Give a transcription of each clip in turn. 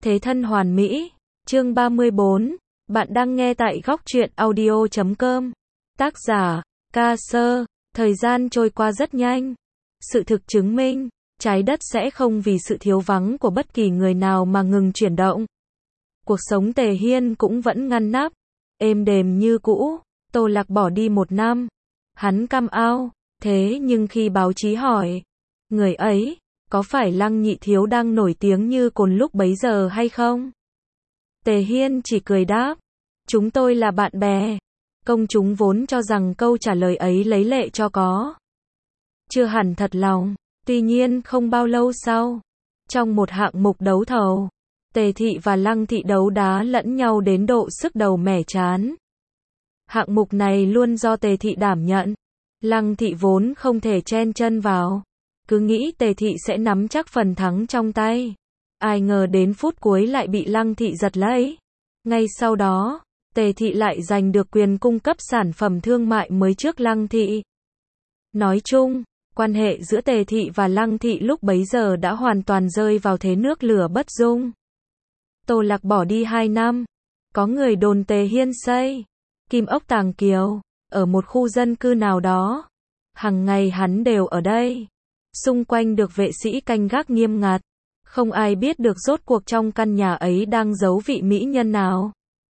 Thế thân hoàn mỹ. Chương 34. Bạn đang nghe tại góc truyện audio.com. Tác giả, Ca Sơ. Thời gian trôi qua rất nhanh. Sự thực chứng minh, trái đất sẽ không vì sự thiếu vắng của bất kỳ người nào mà ngừng chuyển động. Cuộc sống Tề Hiên cũng vẫn ngăn nắp, êm đềm như cũ. Tô Lạc bỏ đi 1 năm. Hắn cam ao. Thế nhưng khi báo chí hỏi, người ấy, có phải Lăng Nhị Thiếu đang nổi tiếng như cồn lúc bấy giờ hay không? Tề Hiên chỉ cười đáp, chúng tôi là bạn bè. Công chúng vốn cho rằng câu trả lời ấy lấy lệ cho có. Chưa hẳn thật lòng. Tuy nhiên không bao lâu sau, trong một hạng mục đấu thầu, Tề Thị và Lăng Thị đấu đá lẫn nhau đến độ sức đầu mẻ trán. Hạng mục này luôn do Tề Thị đảm nhận. Lăng Thị vốn không thể chen chân vào, cứ nghĩ Tề Thị sẽ nắm chắc phần thắng trong tay. Ai ngờ đến phút cuối lại bị Lăng Thị giật lấy. Ngay sau đó, Tề Thị lại giành được quyền cung cấp sản phẩm thương mại mới trước Lăng Thị. Nói chung, quan hệ giữa Tề Thị và Lăng Thị lúc bấy giờ đã hoàn toàn rơi vào thế nước lửa bất dung. Tô Lạc bỏ đi 2 năm. Có người đồn Tề Hiên xây Kim Ốc Tàng Kiều ở một khu dân cư nào đó. Hằng ngày hắn đều ở đây. Xung quanh được vệ sĩ canh gác nghiêm ngặt. Không ai biết được rốt cuộc trong căn nhà ấy đang giấu vị mỹ nhân nào.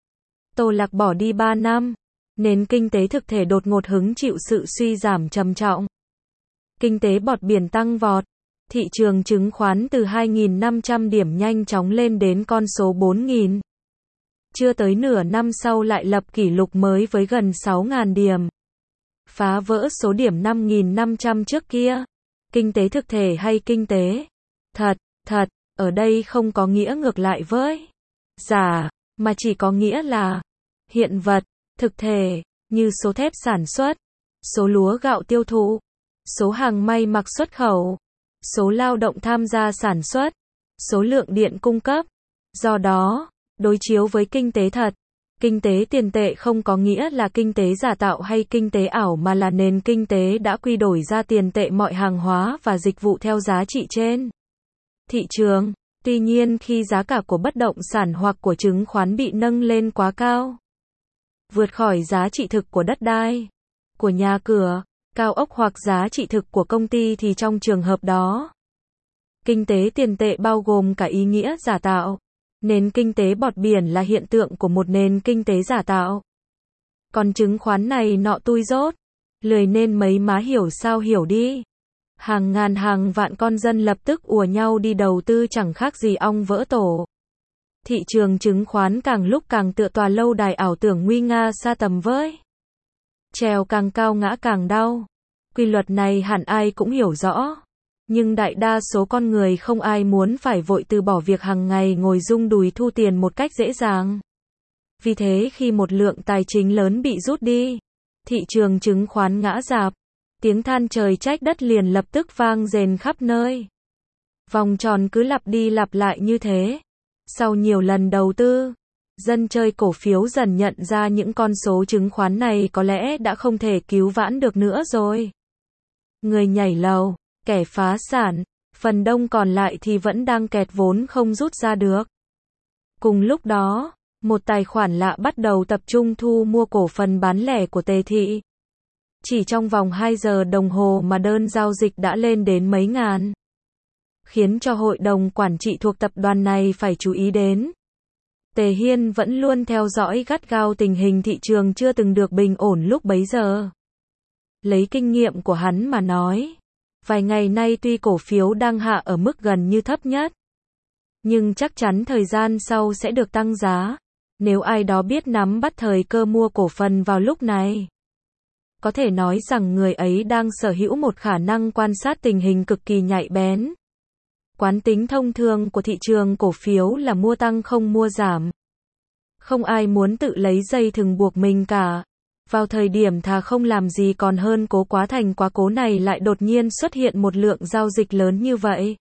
Tô Lạc bỏ đi 3 năm. Nền kinh tế thực thể đột ngột hứng chịu sự suy giảm trầm trọng. Kinh tế bọt biển tăng vọt. Thị trường chứng khoán từ 2.500 điểm nhanh chóng lên đến con số 4.000. Chưa tới nửa năm sau lại lập kỷ lục mới với gần 6.000 điểm. Phá vỡ số điểm 5.500 trước kia. Kinh tế thực thể hay kinh tế thật, ở đây không có nghĩa ngược lại với giả, mà chỉ có nghĩa là hiện vật, thực thể, như số thép sản xuất, số lúa gạo tiêu thụ, số hàng may mặc xuất khẩu, số lao động tham gia sản xuất, số lượng điện cung cấp. Do đó, đối chiếu với kinh tế thật, kinh tế tiền tệ không có nghĩa là kinh tế giả tạo hay kinh tế ảo mà là nền kinh tế đã quy đổi ra tiền tệ mọi hàng hóa và dịch vụ theo giá trị trên thị trường. Tuy nhiên khi giá cả của bất động sản hoặc của chứng khoán bị nâng lên quá cao, vượt khỏi giá trị thực của đất đai, của nhà cửa, cao ốc hoặc giá trị thực của công ty thì trong trường hợp đó, kinh tế tiền tệ bao gồm cả ý nghĩa giả tạo. Nền kinh tế bọt biển là hiện tượng của một nền kinh tế giả tạo. Còn chứng khoán này nọ tui dốt, lười nên mấy má hiểu sao hiểu đi. Hàng ngàn hàng vạn con dân lập tức ùa nhau đi đầu tư chẳng khác gì ong vỡ tổ. Thị trường chứng khoán càng lúc càng tựa tòa lâu đài ảo tưởng nguy nga xa tầm với. Trèo càng cao ngã càng đau. Quy luật này hẳn ai cũng hiểu rõ. Nhưng đại đa số con người không ai muốn phải vội từ bỏ việc hàng ngày ngồi rung đùi thu tiền một cách dễ dàng. Vì thế khi một lượng tài chính lớn bị rút đi, thị trường chứng khoán ngã rạp, tiếng than trời trách đất liền lập tức vang rền khắp nơi. Vòng tròn cứ lặp đi lặp lại như thế. Sau nhiều lần đầu tư, dân chơi cổ phiếu dần nhận ra những con số chứng khoán này có lẽ đã không thể cứu vãn được nữa rồi. Người nhảy lầu, kẻ phá sản, phần đông còn lại thì vẫn đang kẹt vốn không rút ra được. Cùng lúc đó, một tài khoản lạ bắt đầu tập trung thu mua cổ phần bán lẻ của Tề Thị. Chỉ trong vòng 2 giờ đồng hồ mà đơn giao dịch đã lên đến mấy ngàn. Khiến cho hội đồng quản trị thuộc tập đoàn này phải chú ý đến. Tề Hiên vẫn luôn theo dõi gắt gao tình hình thị trường chưa từng được bình ổn lúc bấy giờ. Lấy kinh nghiệm của hắn mà nói, vài ngày nay tuy cổ phiếu đang hạ ở mức gần như thấp nhất, nhưng chắc chắn thời gian sau sẽ được tăng giá. Nếu ai đó biết nắm bắt thời cơ mua cổ phần vào lúc này, có thể nói rằng người ấy đang sở hữu một khả năng quan sát tình hình cực kỳ nhạy bén. Quán tính thông thường của thị trường cổ phiếu là mua tăng không mua giảm. Không ai muốn tự lấy dây thừng buộc mình cả. Vào thời điểm thà không làm gì còn hơn cố quá thành quá cố này lại đột nhiên xuất hiện một lượng giao dịch lớn như vậy.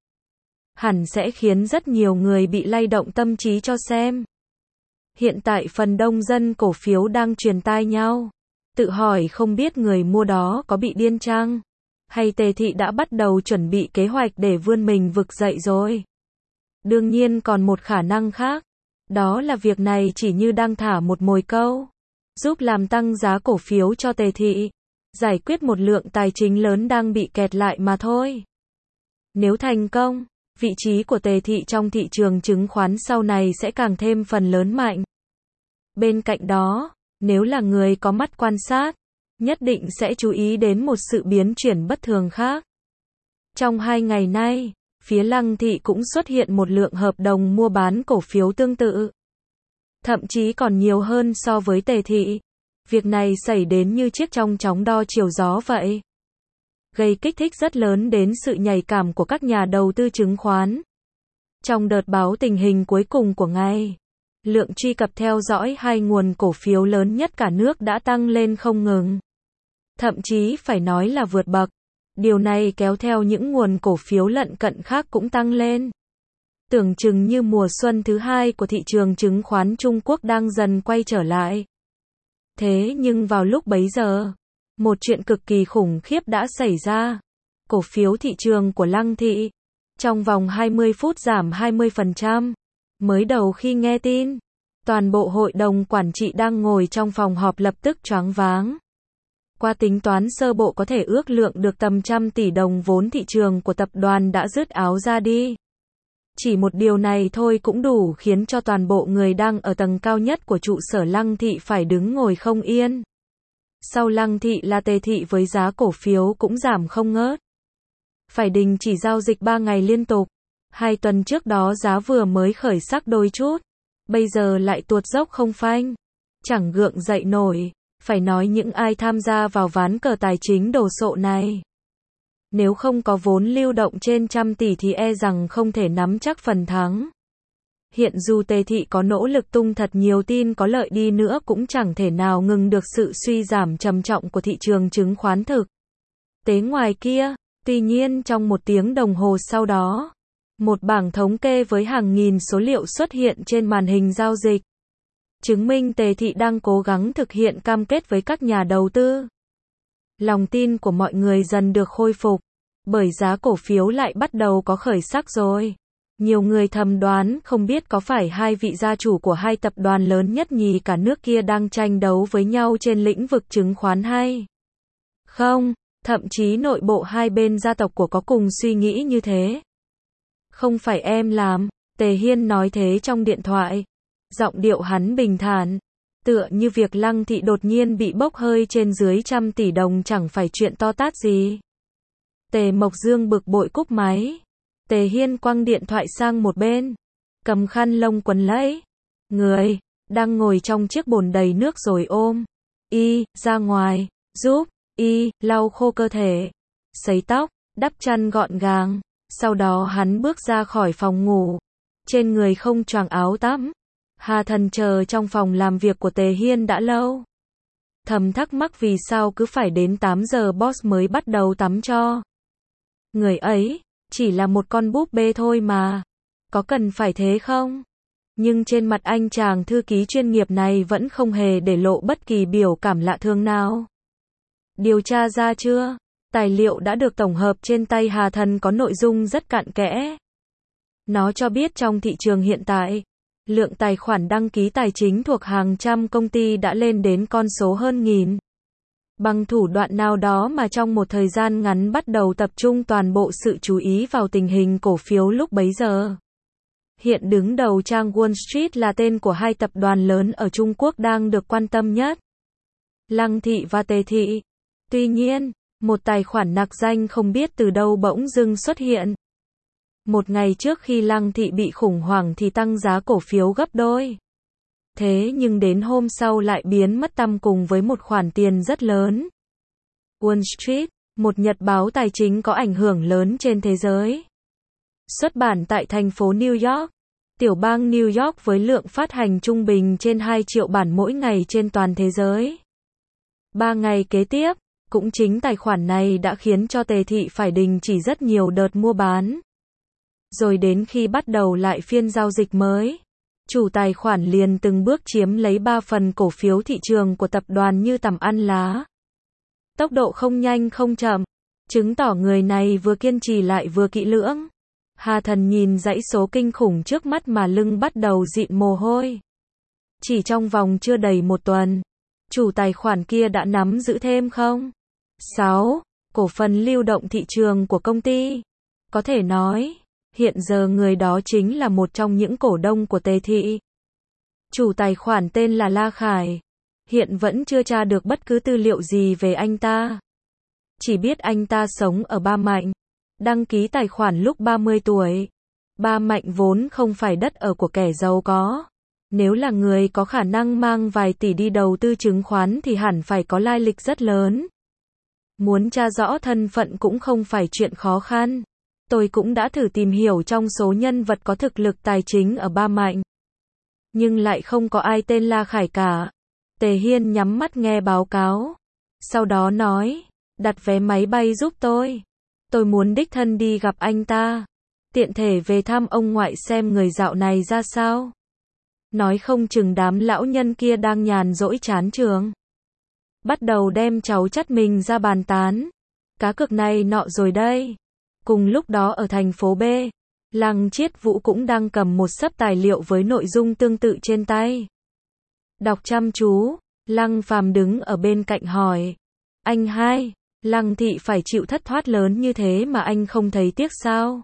Hẳn sẽ khiến rất nhiều người bị lay động tâm trí cho xem. Hiện tại phần đông dân cổ phiếu đang truyền tai nhau. Tự hỏi không biết người mua đó có bị điên chăng? Hay Tề Thị đã bắt đầu chuẩn bị kế hoạch để vươn mình vực dậy rồi? Đương nhiên còn một khả năng khác. Đó là việc này chỉ như đang thả một mồi câu, giúp làm tăng giá cổ phiếu cho Tề thị, giải quyết một lượng tài chính lớn đang bị kẹt lại mà thôi. Nếu thành công, vị trí của Tề thị trong thị trường chứng khoán sau này sẽ càng thêm phần lớn mạnh. Bên cạnh đó, nếu là người có mắt quan sát, nhất định sẽ chú ý đến một sự biến chuyển bất thường khác. Trong 2 ngày nay, phía Lăng thị cũng xuất hiện một lượng hợp đồng mua bán cổ phiếu tương tự. Thậm chí còn nhiều hơn so với Tề thị. Việc này xảy đến như chiếc trong chóng đo chiều gió vậy. Gây kích thích rất lớn đến sự nhạy cảm của các nhà đầu tư chứng khoán. Trong đợt báo tình hình cuối cùng của ngày, lượng truy cập theo dõi 2 nguồn cổ phiếu lớn nhất cả nước đã tăng lên không ngừng. Thậm chí phải nói là vượt bậc. Điều này kéo theo những nguồn cổ phiếu lân cận khác cũng tăng lên. Tưởng chừng như mùa xuân thứ 2 của thị trường chứng khoán Trung Quốc đang dần quay trở lại. Thế nhưng vào lúc bấy giờ, một chuyện cực kỳ khủng khiếp đã xảy ra. Cổ phiếu thị trường của Lăng thị, trong vòng 20 phút giảm 20%. Mới đầu khi nghe tin, toàn bộ hội đồng quản trị đang ngồi trong phòng họp lập tức choáng váng. Qua tính toán sơ bộ có thể ước lượng được tầm 100 tỷ đồng vốn thị trường của tập đoàn đã rứt áo ra đi. Chỉ một điều này thôi cũng đủ khiến cho toàn bộ người đang ở tầng cao nhất của trụ sở Lăng thị phải đứng ngồi không yên. Sau Lăng thị là Tề thị với giá cổ phiếu cũng giảm không ngớt. Phải đình chỉ giao dịch 3 ngày liên tục. 2 tuần trước đó giá vừa mới khởi sắc đôi chút, bây giờ lại tuột dốc không phanh. Chẳng gượng dậy nổi. Phải nói những ai tham gia vào ván cờ tài chính đồ sộ này, nếu không có vốn lưu động trên 100 tỷ thì e rằng không thể nắm chắc phần thắng. Hiện dù Tề thị có nỗ lực tung thật nhiều tin có lợi đi nữa cũng chẳng thể nào ngừng được sự suy giảm trầm trọng của thị trường chứng khoán thực tế ngoài kia. Tuy nhiên trong 1 tiếng đồng hồ sau đó, một bảng thống kê với hàng nghìn số liệu xuất hiện trên màn hình giao dịch, chứng minh Tề thị đang cố gắng thực hiện cam kết với các nhà đầu tư. Lòng tin của mọi người dần được khôi phục, bởi giá cổ phiếu lại bắt đầu có khởi sắc rồi. Nhiều người thầm đoán không biết có phải 2 vị gia chủ của 2 tập đoàn lớn nhất nhì cả nước kia đang tranh đấu với nhau trên lĩnh vực chứng khoán hay không, thậm chí nội bộ 2 bên gia tộc của có cùng suy nghĩ như thế. Không phải em làm, Tề Hiên nói thế trong điện thoại. Giọng điệu hắn bình thản, tựa như việc Lăng thị đột nhiên bị bốc hơi trên dưới 100 tỷ đồng chẳng phải chuyện to tát gì. Tề Mộc Dương bực bội cúp máy. Tề Hiên quăng điện thoại sang một bên, cầm khăn lông quấn lấy người đang ngồi trong chiếc bồn đầy nước rồi ôm y ra ngoài, giúp y lau khô cơ thể, sấy tóc, đắp chăn gọn gàng. Sau đó hắn bước ra khỏi phòng ngủ, trên người không choàng áo tắm. Hà Thần chờ trong phòng làm việc của Tề Hiên đã lâu. Thầm thắc mắc vì sao cứ phải đến 8 giờ boss mới bắt đầu tắm cho. Người ấy, chỉ là một con búp bê thôi mà. Có cần phải thế không? Nhưng trên mặt anh chàng thư ký chuyên nghiệp này vẫn không hề để lộ bất kỳ biểu cảm lạ thường nào. Điều tra ra chưa? Tài liệu đã được tổng hợp trên tay Hà Thần có nội dung rất cặn kẽ. Nó cho biết trong thị trường hiện tại, lượng tài khoản đăng ký tài chính thuộc hàng trăm công ty đã lên đến con số hơn nghìn. Bằng thủ đoạn nào đó mà trong một thời gian ngắn bắt đầu tập trung toàn bộ sự chú ý vào tình hình cổ phiếu lúc bấy giờ. Hiện đứng đầu trang Wall Street là tên của 2 tập đoàn lớn ở Trung Quốc đang được quan tâm nhất, Lăng thị và Tề thị. Tuy nhiên, một tài khoản nặc danh không biết từ đâu bỗng dưng xuất hiện. Một ngày trước khi Lăng thị bị khủng hoảng thì tăng giá cổ phiếu gấp đôi. Thế nhưng đến hôm sau lại biến mất tăm cùng với một khoản tiền rất lớn. Wall Street, một nhật báo tài chính có ảnh hưởng lớn trên thế giới. Xuất bản tại thành phố New York, tiểu bang New York với lượng phát hành trung bình trên 2 triệu bản mỗi ngày trên toàn thế giới. 3 ngày kế tiếp, cũng chính tài khoản này đã khiến cho Tề thị phải đình chỉ rất nhiều đợt mua bán. Rồi đến khi bắt đầu lại phiên giao dịch mới, chủ tài khoản liền từng bước chiếm lấy 3 phần cổ phiếu thị trường của tập đoàn như tằm ăn lá. Tốc độ không nhanh không chậm, chứng tỏ người này vừa kiên trì lại vừa kỹ lưỡng. Hà Thần nhìn dãy số kinh khủng trước mắt mà lưng bắt đầu dịn mồ hôi. Chỉ trong vòng chưa đầy một tuần, chủ tài khoản kia đã nắm giữ thêm 6 cổ phần lưu động thị trường của công ty. Có thể nói, hiện giờ người đó chính là một trong những cổ đông của Tề Thị. Chủ tài khoản tên là La Khải. Hiện vẫn chưa tra được bất cứ tư liệu gì về anh ta. Chỉ biết anh ta sống ở Ba Mạnh. Đăng ký tài khoản lúc 30 tuổi. Ba Mạnh vốn không phải đất ở của kẻ giàu có. Nếu là người có khả năng mang vài tỷ đi đầu tư chứng khoán thì hẳn phải có lai lịch rất lớn. Muốn tra rõ thân phận cũng không phải chuyện khó khăn. Tôi cũng đã thử tìm hiểu trong số nhân vật có thực lực tài chính ở Ba Mạnh. Nhưng lại không có ai tên La Khải cả. Tề Hiên nhắm mắt nghe báo cáo. Sau đó nói, đặt vé máy bay giúp tôi. Tôi muốn đích thân đi gặp anh ta. Tiện thể về thăm ông ngoại xem người dạo này ra sao. Nói không chừng đám lão nhân kia đang nhàn rỗi chán trường. Bắt đầu đem cháu chắt mình ra bàn tán. Cá cược này nọ rồi đây. Cùng lúc đó ở thành phố B, Lăng Chiết Vũ cũng đang cầm một xấp tài liệu với nội dung tương tự trên tay. Đọc chăm chú, Lăng Phàm đứng ở bên cạnh hỏi. Anh hai, Lăng thị phải chịu thất thoát lớn như thế mà anh không thấy tiếc sao?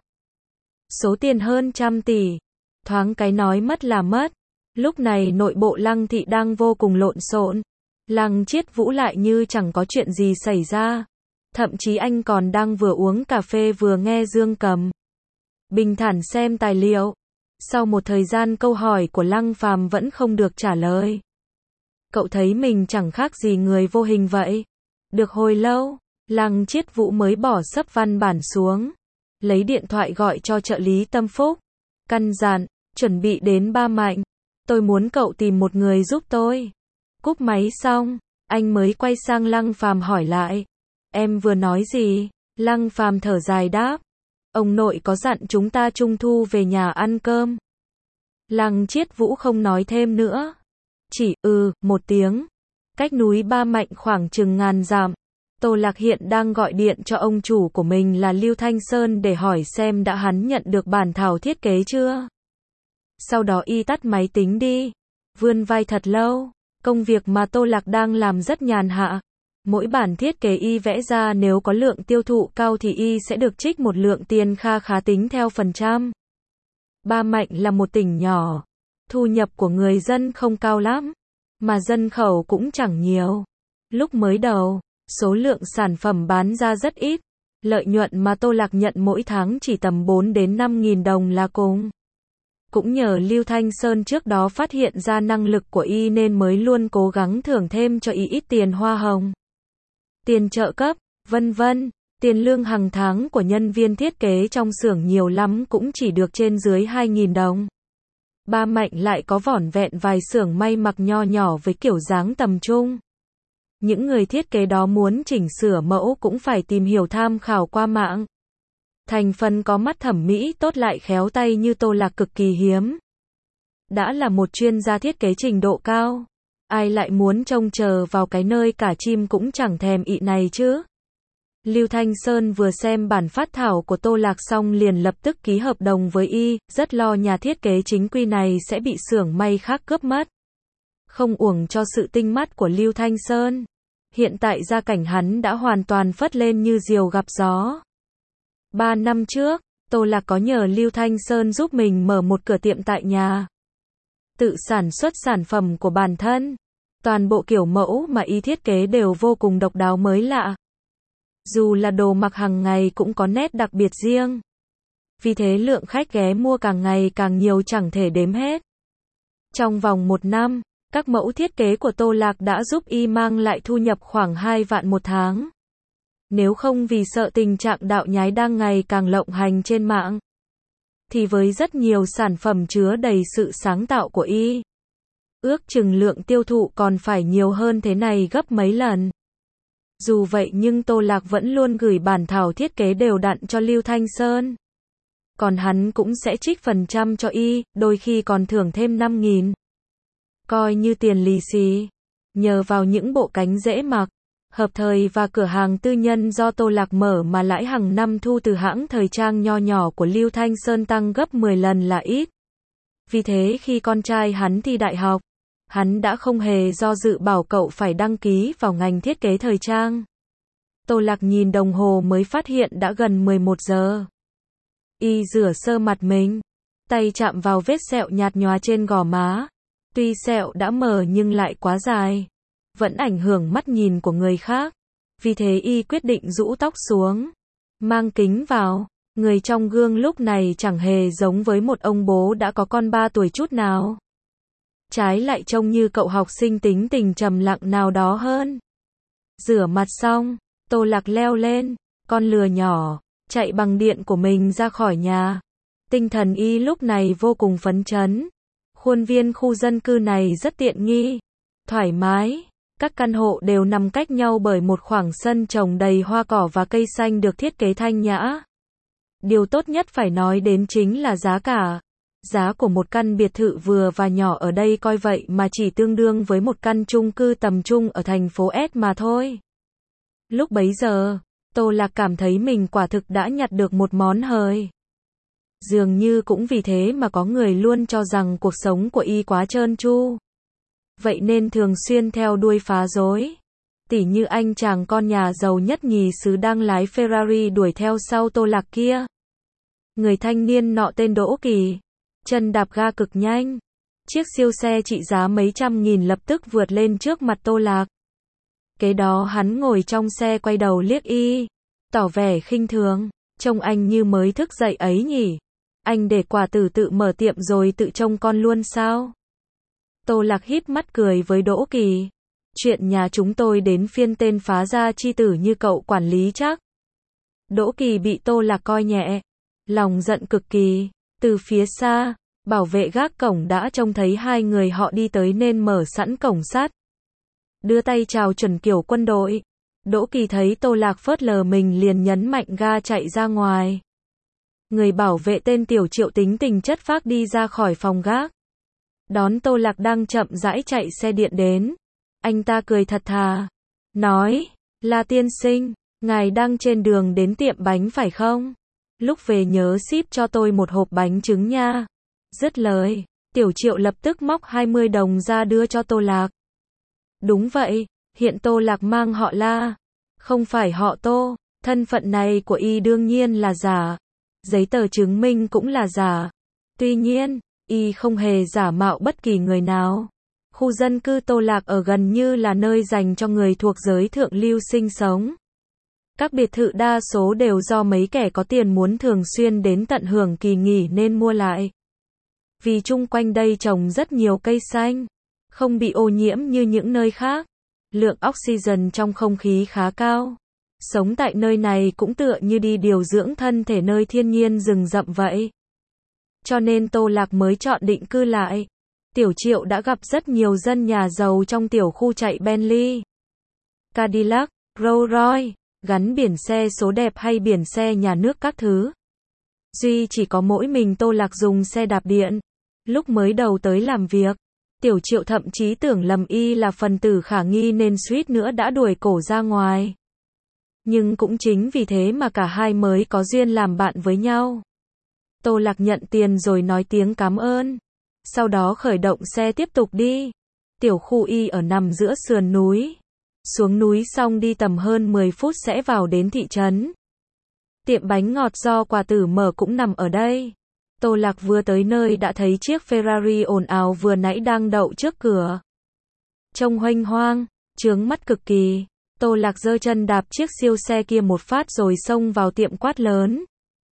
Số tiền hơn 100 tỷ. Thoáng cái nói mất là mất. Lúc này nội bộ Lăng thị đang vô cùng lộn xộn. Lăng Chiết Vũ lại như chẳng có chuyện gì xảy ra. Thậm chí anh còn đang vừa uống cà phê vừa nghe Dương Cầm bình thản xem tài liệu. Sau một thời gian câu hỏi của Lăng Phàm vẫn không được trả lời. Cậu thấy mình chẳng khác gì người vô hình vậy. Được hồi lâu, Lăng Chiết Vũ mới bỏ xấp văn bản xuống. Lấy điện thoại gọi cho trợ lý Tâm Phúc. Căn dặn, chuẩn bị đến Ba Mạnh. Tôi muốn cậu tìm một người giúp tôi. Cúp máy xong, anh mới quay sang Lăng Phàm hỏi lại. Em vừa nói gì? Lăng Phàm thở dài đáp. Ông nội có dặn chúng ta Trung thu về nhà ăn cơm. Lăng Chiết Vũ không nói thêm nữa. Chỉ một tiếng. Cách núi Ba Mạnh khoảng chừng ngàn dặm. Tô Lạc hiện đang gọi điện cho ông chủ của mình là Lưu Thanh Sơn để hỏi xem đã hắn nhận được bản thảo thiết kế chưa. Sau đó y tắt máy tính đi. Vươn vai thật lâu. Công việc mà Tô Lạc đang làm rất nhàn hạ. Mỗi bản thiết kế y vẽ ra nếu có lượng tiêu thụ cao thì y sẽ được trích một lượng tiền kha khá tính theo phần trăm. Ba Mạnh là một tỉnh nhỏ. Thu nhập của người dân không cao lắm. Mà dân khẩu cũng chẳng nhiều. Lúc mới đầu, số lượng sản phẩm bán ra rất ít. Lợi nhuận mà Tô Lạc nhận mỗi tháng chỉ tầm 4 đến 5.000 đồng là cùng. Cũng nhờ Lưu Thanh Sơn trước đó phát hiện ra năng lực của y nên mới luôn cố gắng thưởng thêm cho y ít tiền hoa hồng, tiền trợ cấp, vân vân. Tiền lương hàng tháng của nhân viên thiết kế trong xưởng nhiều lắm cũng chỉ được trên dưới 2.000 đồng. Ba Mạnh lại có vỏn vẹn vài xưởng may mặc nho nhỏ với kiểu dáng tầm trung. Những người thiết kế đó muốn chỉnh sửa mẫu cũng phải tìm hiểu tham khảo qua mạng. Thành phần có mắt thẩm mỹ tốt lại khéo tay như Tô Lạc cực kỳ hiếm. Đã là một chuyên gia thiết kế trình độ cao. Ai lại muốn trông chờ vào cái nơi cả chim cũng chẳng thèm ị này chứ. Lưu Thanh Sơn vừa xem bản phát thảo của Tô Lạc xong liền lập tức ký hợp đồng với y, rất lo nhà thiết kế chính quy này sẽ bị xưởng may khác cướp mất. Không uổng cho sự tinh mắt của Lưu Thanh Sơn. Hiện tại gia cảnh hắn đã hoàn toàn phất lên như diều gặp gió. 3 năm trước, Tô Lạc có nhờ Lưu Thanh Sơn giúp mình mở một cửa tiệm tại nhà. Tự sản xuất sản phẩm của bản thân. Toàn bộ kiểu mẫu mà y thiết kế đều vô cùng độc đáo mới lạ. Dù là đồ mặc hàng ngày cũng có nét đặc biệt riêng. Vì thế lượng khách ghé mua càng ngày càng nhiều chẳng thể đếm hết. Trong vòng 1 năm, các mẫu thiết kế của Tô Lạc đã giúp y mang lại thu nhập khoảng 2 vạn một tháng. Nếu không vì sợ tình trạng đạo nhái đang ngày càng lộng hành trên mạng, thì với rất nhiều sản phẩm chứa đầy sự sáng tạo của y, ước chừng lượng tiêu thụ còn phải nhiều hơn thế này gấp mấy lần. Dù vậy nhưng Tô Lạc vẫn luôn gửi bản thảo thiết kế đều đặn cho Lưu Thanh Sơn. Còn hắn cũng sẽ trích phần trăm cho y, đôi khi còn thưởng thêm 5.000. Coi như tiền lì xì. Nhờ vào những bộ cánh dễ mặc, hợp thời và cửa hàng tư nhân do Tô Lạc mở mà lãi hàng năm thu từ hãng thời trang nho nhỏ của Lưu Thanh Sơn tăng gấp 10 lần là ít. Vì thế khi con trai hắn thi đại học, hắn đã không hề do dự bảo cậu phải đăng ký vào ngành thiết kế thời trang. Tô Lạc nhìn đồng hồ mới phát hiện đã gần 11 giờ. Y rửa sơ mặt mình, tay chạm vào vết sẹo nhạt nhòa trên gò má. Tuy sẹo đã mờ nhưng lại quá dài, vẫn ảnh hưởng mắt nhìn của người khác. Vì thế Y quyết định rũ tóc xuống, mang kính vào. Người trong gương lúc này chẳng hề giống với một ông bố đã có con 3 tuổi chút nào. Trái lại trông như cậu học sinh tính tình trầm lặng nào đó hơn. Rửa mặt xong, Tô Lạc leo lên con lừa nhỏ, chạy bằng điện của mình ra khỏi nhà. Tinh thần Y lúc này vô cùng phấn chấn. Khuôn viên khu dân cư này rất tiện nghi, thoải mái. Các căn hộ đều nằm cách nhau bởi một khoảng sân trồng đầy hoa cỏ và cây xanh được thiết kế thanh nhã. Điều tốt nhất phải nói đến chính là giá cả. Giá của một căn biệt thự vừa và nhỏ ở đây coi vậy mà chỉ tương đương với một căn chung cư tầm trung ở thành phố S mà thôi. Lúc bấy giờ, Tô Lạc cảm thấy mình quả thực đã nhặt được một món hời. Dường như cũng vì thế mà có người luôn cho rằng cuộc sống của Y quá trơn tru. Vậy nên thường xuyên theo đuôi phá rối. Tỉ như anh chàng con nhà giàu nhất nhì xứ đang lái Ferrari đuổi theo sau Tô Lạc kia. Người thanh niên nọ tên Đỗ Kỳ, chân đạp ga cực nhanh. Chiếc siêu xe trị giá mấy trăm nghìn lập tức vượt lên trước mặt Tô Lạc. Kế đó hắn ngồi trong xe quay đầu liếc Y, tỏ vẻ khinh thường. Trông anh như mới thức dậy ấy nhỉ. Anh để quả tử tự mở tiệm rồi tự trông con luôn sao? Tô Lạc híp mắt cười với Đỗ Kỳ. Chuyện nhà chúng tôi đến phiên tên phá gia chi tử như cậu quản lý chắc. Đỗ Kỳ bị Tô Lạc coi nhẹ, lòng giận cực kỳ. Từ phía xa, bảo vệ gác cổng đã trông thấy hai người họ đi tới nên mở sẵn cổng sắt. Đưa tay chào chuẩn kiểu quân đội. Đỗ Kỳ thấy Tô Lạc phớt lờ mình liền nhấn mạnh ga chạy ra ngoài. Người bảo vệ tên Tiểu Triệu tính tình chất phác đi ra khỏi phòng gác. Đón Tô Lạc đang chậm rãi chạy xe điện đến. Anh ta cười thật thà, nói, La tiên sinh, ngài đang trên đường đến tiệm bánh phải không? Lúc về nhớ ship cho tôi một hộp bánh trứng nha. Dứt lời, Tiểu Triệu lập tức móc 20 đồng ra đưa cho Tô Lạc. Đúng vậy, hiện Tô Lạc mang họ La, không phải họ Tô. Thân phận này của Y đương nhiên là giả. Giấy tờ chứng minh cũng là giả. Tuy nhiên, Y không hề giả mạo bất kỳ người nào. Khu dân cư Tô Lạc ở gần như là nơi dành cho người thuộc giới thượng lưu sinh sống. Các biệt thự đa số đều do mấy kẻ có tiền muốn thường xuyên đến tận hưởng kỳ nghỉ nên mua lại. Vì chung quanh đây trồng rất nhiều cây xanh, không bị ô nhiễm như những nơi khác. Lượng oxygen trong không khí khá cao. Sống tại nơi này cũng tựa như đi điều dưỡng thân thể nơi thiên nhiên rừng rậm vậy. Cho nên Tô Lạc mới chọn định cư lại. Tiểu Triệu đã gặp rất nhiều dân nhà giàu trong tiểu khu chạy Bentley, Cadillac, Rolls Royce, gắn biển xe số đẹp hay biển xe nhà nước các thứ. Duy chỉ có mỗi mình Tô Lạc dùng xe đạp điện. Lúc mới đầu tới làm việc, Tiểu Triệu thậm chí tưởng lầm Y là phần tử khả nghi nên suýt nữa đã đuổi cổ ra ngoài. Nhưng cũng chính vì thế mà cả hai mới có duyên làm bạn với nhau. Tô Lạc nhận tiền rồi nói tiếng cảm ơn. Sau đó khởi động xe tiếp tục đi. Tiểu khu Y ở nằm giữa sườn núi. Xuống núi xong đi tầm hơn 10 phút sẽ vào đến thị trấn. Tiệm bánh ngọt do quả tử mở cũng nằm ở đây. Tô Lạc vừa tới nơi đã thấy chiếc Ferrari ồn ào vừa nãy đang đậu trước cửa. Trông huênh hoang, chướng mắt cực kỳ. Tô Lạc giơ chân đạp chiếc siêu xe kia một phát rồi xông vào tiệm quát lớn.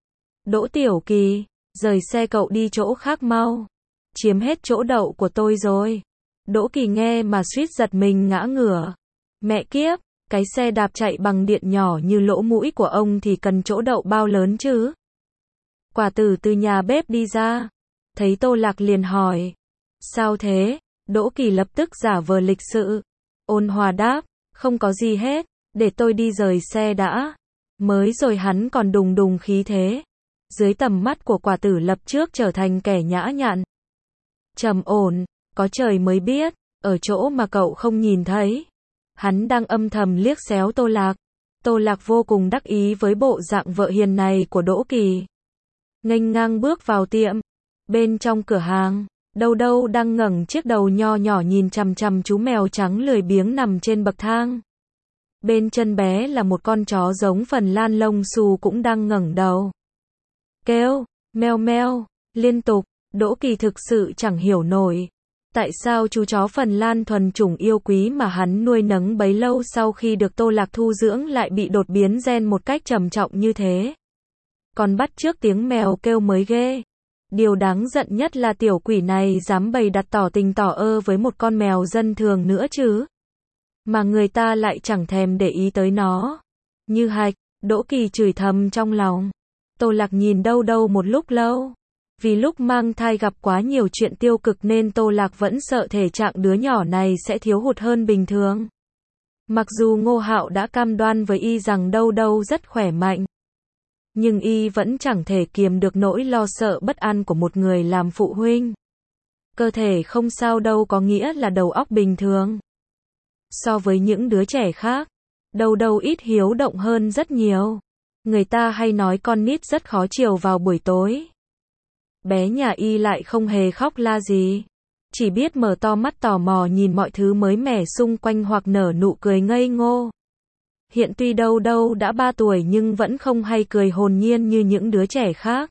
Đỗ Tiểu Kỳ, rời xe cậu đi chỗ khác mau. Chiếm hết chỗ đậu của tôi rồi. Đỗ Kỳ nghe mà suýt giật mình ngã ngửa. Mẹ kiếp, cái xe đạp chạy bằng điện nhỏ như lỗ mũi của ông thì cần chỗ đậu bao lớn chứ? Quả tử từ nhà bếp đi ra. Thấy Tô Lạc liền hỏi. Sao thế? Đỗ Kỳ lập tức giả vờ lịch sự. Ôn hòa đáp. Không có gì hết, để tôi đi rời xe đã. Mới rồi hắn còn đùng đùng khí thế. Dưới tầm mắt của quả tử lập trước trở thành kẻ nhã nhặn, trầm ổn, có trời mới biết, ở chỗ mà cậu không nhìn thấy. Hắn đang âm thầm liếc xéo Tô Lạc. Tô Lạc vô cùng đắc ý với bộ dạng vợ hiền này của Đỗ Kỳ. Nghênh ngang bước vào tiệm. Bên trong cửa hàng, Đâu Đâu đang ngẩng chiếc đầu nho nhỏ nhìn chằm chằm chú mèo trắng lười biếng nằm trên bậc thang. Bên chân bé là một con chó giống Phần Lan lông xù cũng đang ngẩng đầu. Kêu, meo meo, liên tục. Đỗ Kỳ thực sự chẳng hiểu nổi. Tại sao chú chó Phần Lan thuần chủng yêu quý mà hắn nuôi nấng bấy lâu sau khi được Tô Lạc thu dưỡng lại bị đột biến gen một cách trầm trọng như thế. Còn bắt chước tiếng mèo kêu mới ghê. Điều đáng giận nhất là tiểu quỷ này dám bày đặt tỏ tình tỏ ơ với một con mèo dân thường nữa chứ. Mà người ta lại chẳng thèm để ý tới nó. Như hạch, Đỗ Kỳ chửi thầm trong lòng. Tô Lạc nhìn Đâu Đâu một lúc lâu. Vì lúc mang thai gặp quá nhiều chuyện tiêu cực nên Tô Lạc vẫn sợ thể trạng đứa nhỏ này sẽ thiếu hụt hơn bình thường. Mặc dù Ngô Hạo đã cam đoan với y rằng Đâu Đâu rất khỏe mạnh, nhưng y vẫn chẳng thể kiềm được nỗi lo sợ bất an của một người làm phụ huynh. Cơ thể không sao đâu có nghĩa là đầu óc bình thường. So với những đứa trẻ khác, Đâu Đâu ít hiếu động hơn rất nhiều. Người ta hay nói con nít rất khó chiều vào buổi tối. Bé nhà y lại không hề khóc la gì. Chỉ biết mở to mắt tò mò nhìn mọi thứ mới mẻ xung quanh hoặc nở nụ cười ngây ngô. Hiện tuy Đâu Đâu đã 3 tuổi nhưng vẫn không hay cười hồn nhiên như những đứa trẻ khác.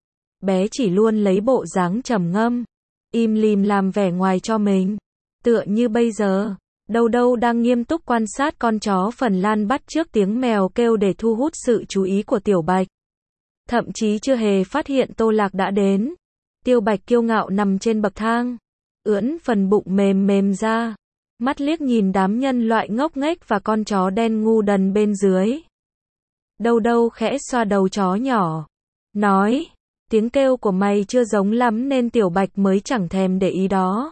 Bé chỉ luôn lấy bộ dáng trầm ngâm, im lìm làm vẻ ngoài cho mình. Tựa như bây giờ, Đâu Đâu đang nghiêm túc quan sát con chó Phần Lan bắt chước tiếng mèo kêu để thu hút sự chú ý của Tiểu Bạch. Thậm chí chưa hề phát hiện Tô Lạc đã đến. Tiểu Bạch kiêu ngạo nằm trên bậc thang, ưỡn phần bụng mềm mềm ra, mắt liếc nhìn đám nhân loại ngốc nghếch và con chó đen ngu đần bên dưới. Đâu Đâu khẽ xoa đầu chó nhỏ, nói, tiếng kêu của mày chưa giống lắm nên Tiểu Bạch mới chẳng thèm để ý đó.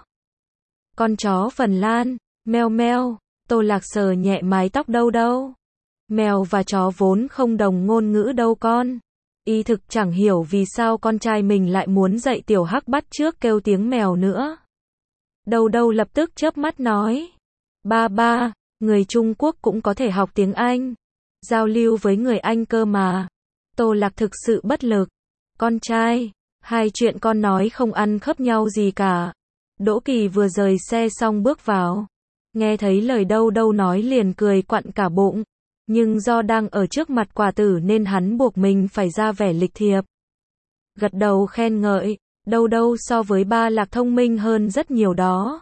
Con chó Phần Lan, meo meo, Tô Lạc sờ nhẹ mái tóc Đâu Đâu. Mèo và chó vốn không đồng ngôn ngữ đâu con. Y thực chẳng hiểu vì sao con trai mình lại muốn dạy Tiểu Hắc bắt chước kêu tiếng mèo nữa. Đâu Đâu lập tức chớp mắt nói. Ba, người Trung Quốc cũng có thể học tiếng Anh. Giao lưu với người Anh cơ mà. Tô Lạc thực sự bất lực. Con trai, hai chuyện con nói không ăn khớp nhau gì cả. Đỗ Kỳ vừa rời xe xong bước vào. Nghe thấy lời Đâu Đâu nói liền cười quặn cả bụng. Nhưng do đang ở trước mặt Quả Tử nên hắn buộc mình phải ra vẻ lịch thiệp. Gật đầu khen ngợi, Đâu Đâu so với ba Lạc thông minh hơn rất nhiều đó.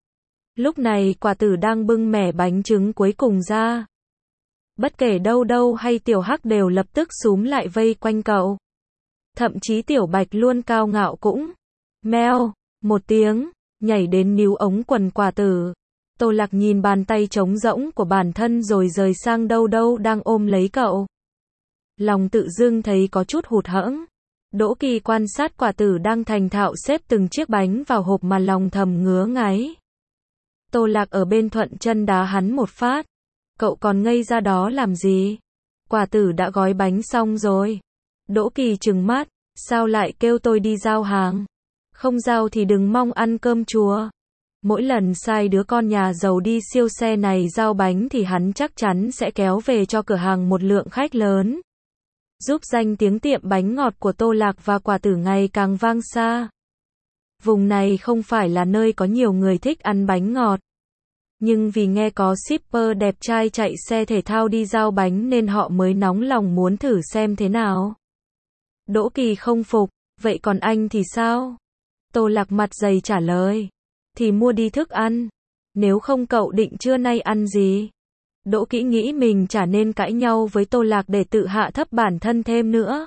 Lúc này Quả Tử đang bưng mẻ bánh trứng cuối cùng ra. Bất kể Đâu Đâu hay Tiểu Hắc đều lập tức xúm lại vây quanh cậu. Thậm chí Tiểu Bạch luôn cao ngạo cũng meo một tiếng, nhảy đến níu ống quần Quả Tử. Tô Lạc nhìn bàn tay trống rỗng của bản thân rồi rời sang Đâu Đâu đang ôm lấy cậu. Lòng tự dưng thấy có chút hụt hẫng. Đỗ Kỳ quan sát Quả Tử đang thành thạo xếp từng chiếc bánh vào hộp mà lòng thầm ngứa ngáy. Tô Lạc ở bên thuận chân đá hắn một phát. Cậu còn ngây ra đó làm gì? Quả Tử đã gói bánh xong rồi. Đỗ Kỳ trừng mắt, sao lại kêu tôi đi giao hàng? Không giao thì đừng mong ăn cơm chùa. Mỗi lần sai đứa con nhà giàu đi siêu xe này giao bánh thì hắn chắc chắn sẽ kéo về cho cửa hàng một lượng khách lớn. Giúp danh tiếng tiệm bánh ngọt của Tô Lạc và Quả Tử ngày càng vang xa. Vùng này không phải là nơi có nhiều người thích ăn bánh ngọt. Nhưng vì nghe có shipper đẹp trai chạy xe thể thao đi giao bánh nên họ mới nóng lòng muốn thử xem thế nào. Đỗ Kỳ không phục, vậy còn anh thì sao? Tô Lạc mặt dày trả lời. Thì mua đi thức ăn. Nếu không cậu định trưa nay ăn gì? Đỗ Kĩ nghĩ mình chả nên cãi nhau với Tô Lạc để tự hạ thấp bản thân thêm nữa.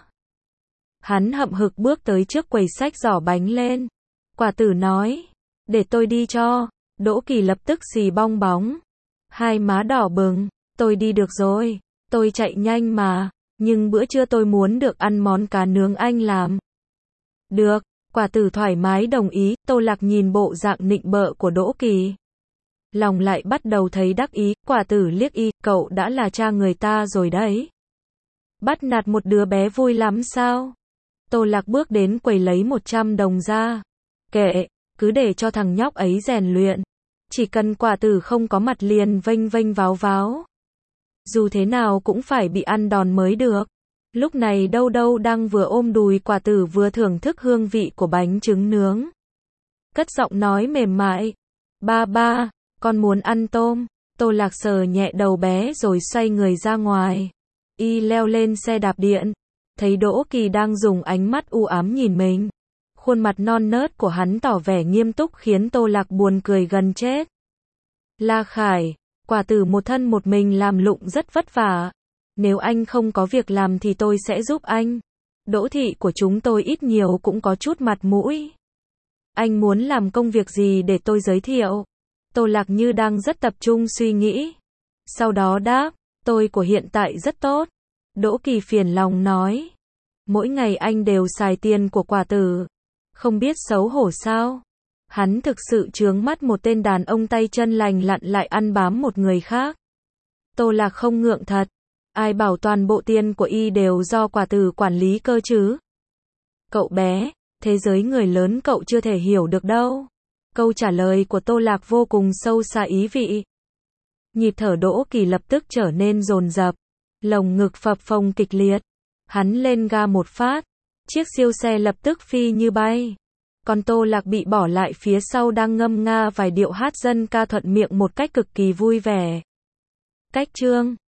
Hắn hậm hực bước tới trước quầy xách giỏ bánh lên. Quả Tử nói, để tôi đi cho. Đỗ Kỳ lập tức xì bong bóng. Hai má đỏ bừng, tôi đi được rồi. Tôi chạy nhanh mà, nhưng bữa trưa tôi muốn được ăn món cá nướng anh làm. Được. Quả Tử thoải mái đồng ý. Tô Lạc nhìn bộ dạng nịnh bợ của Đỗ Kỳ. Lòng lại bắt đầu thấy đắc ý. Quả Tử liếc y, cậu đã là cha người ta rồi đấy. Bắt nạt một đứa bé vui lắm sao? Tô Lạc bước đến quầy lấy 100 đồng ra. Kệ, cứ để cho thằng nhóc ấy rèn luyện. Chỉ cần quả tử không có mặt liền vênh vênh váo váo. Dù thế nào cũng phải bị ăn đòn mới được. Lúc này Đâu Đâu đang vừa ôm đùi quả tử vừa thưởng thức hương vị của bánh trứng nướng. Cất giọng nói mềm mại. Ba ba, con muốn ăn tôm. Tô Lạc sờ nhẹ đầu bé rồi xoay người ra ngoài. Y leo lên xe đạp điện. Thấy Đỗ Kỳ đang dùng ánh mắt u ám nhìn mình. Khuôn mặt non nớt của hắn tỏ vẻ nghiêm túc khiến Tô Lạc buồn cười gần chết. La Khải, quả tử một thân một mình làm lụng rất vất vả. Nếu anh không có việc làm thì tôi sẽ giúp anh. Đỗ thị của chúng tôi ít nhiều cũng có chút mặt mũi. Anh muốn làm công việc gì để tôi giới thiệu? Tô Lạc như đang rất tập trung suy nghĩ. Sau đó đáp, tôi của hiện tại rất tốt. Đỗ Kỳ phiền lòng nói. Mỗi ngày anh đều xài tiền của quả tử. Không biết xấu hổ sao? Hắn thực sự chướng mắt một tên đàn ông tay chân lành lặn lại ăn bám một người khác. Tô Lạc không ngượng thật. Ai bảo toàn bộ tiền của y đều do quả tử quản lý cơ chứ? Cậu bé, thế giới người lớn cậu chưa thể hiểu được đâu. Câu trả lời của Tô Lạc vô cùng sâu xa ý vị. Nhịp thở Đỗ Kỳ lập tức trở nên dồn dập, lồng ngực phập phồng kịch liệt. Hắn lên ga một phát, chiếc siêu xe lập tức phi như bay. Còn Tô Lạc bị bỏ lại phía sau đang ngâm nga vài điệu hát dân ca thuận miệng một cách cực kỳ vui vẻ. Cách chương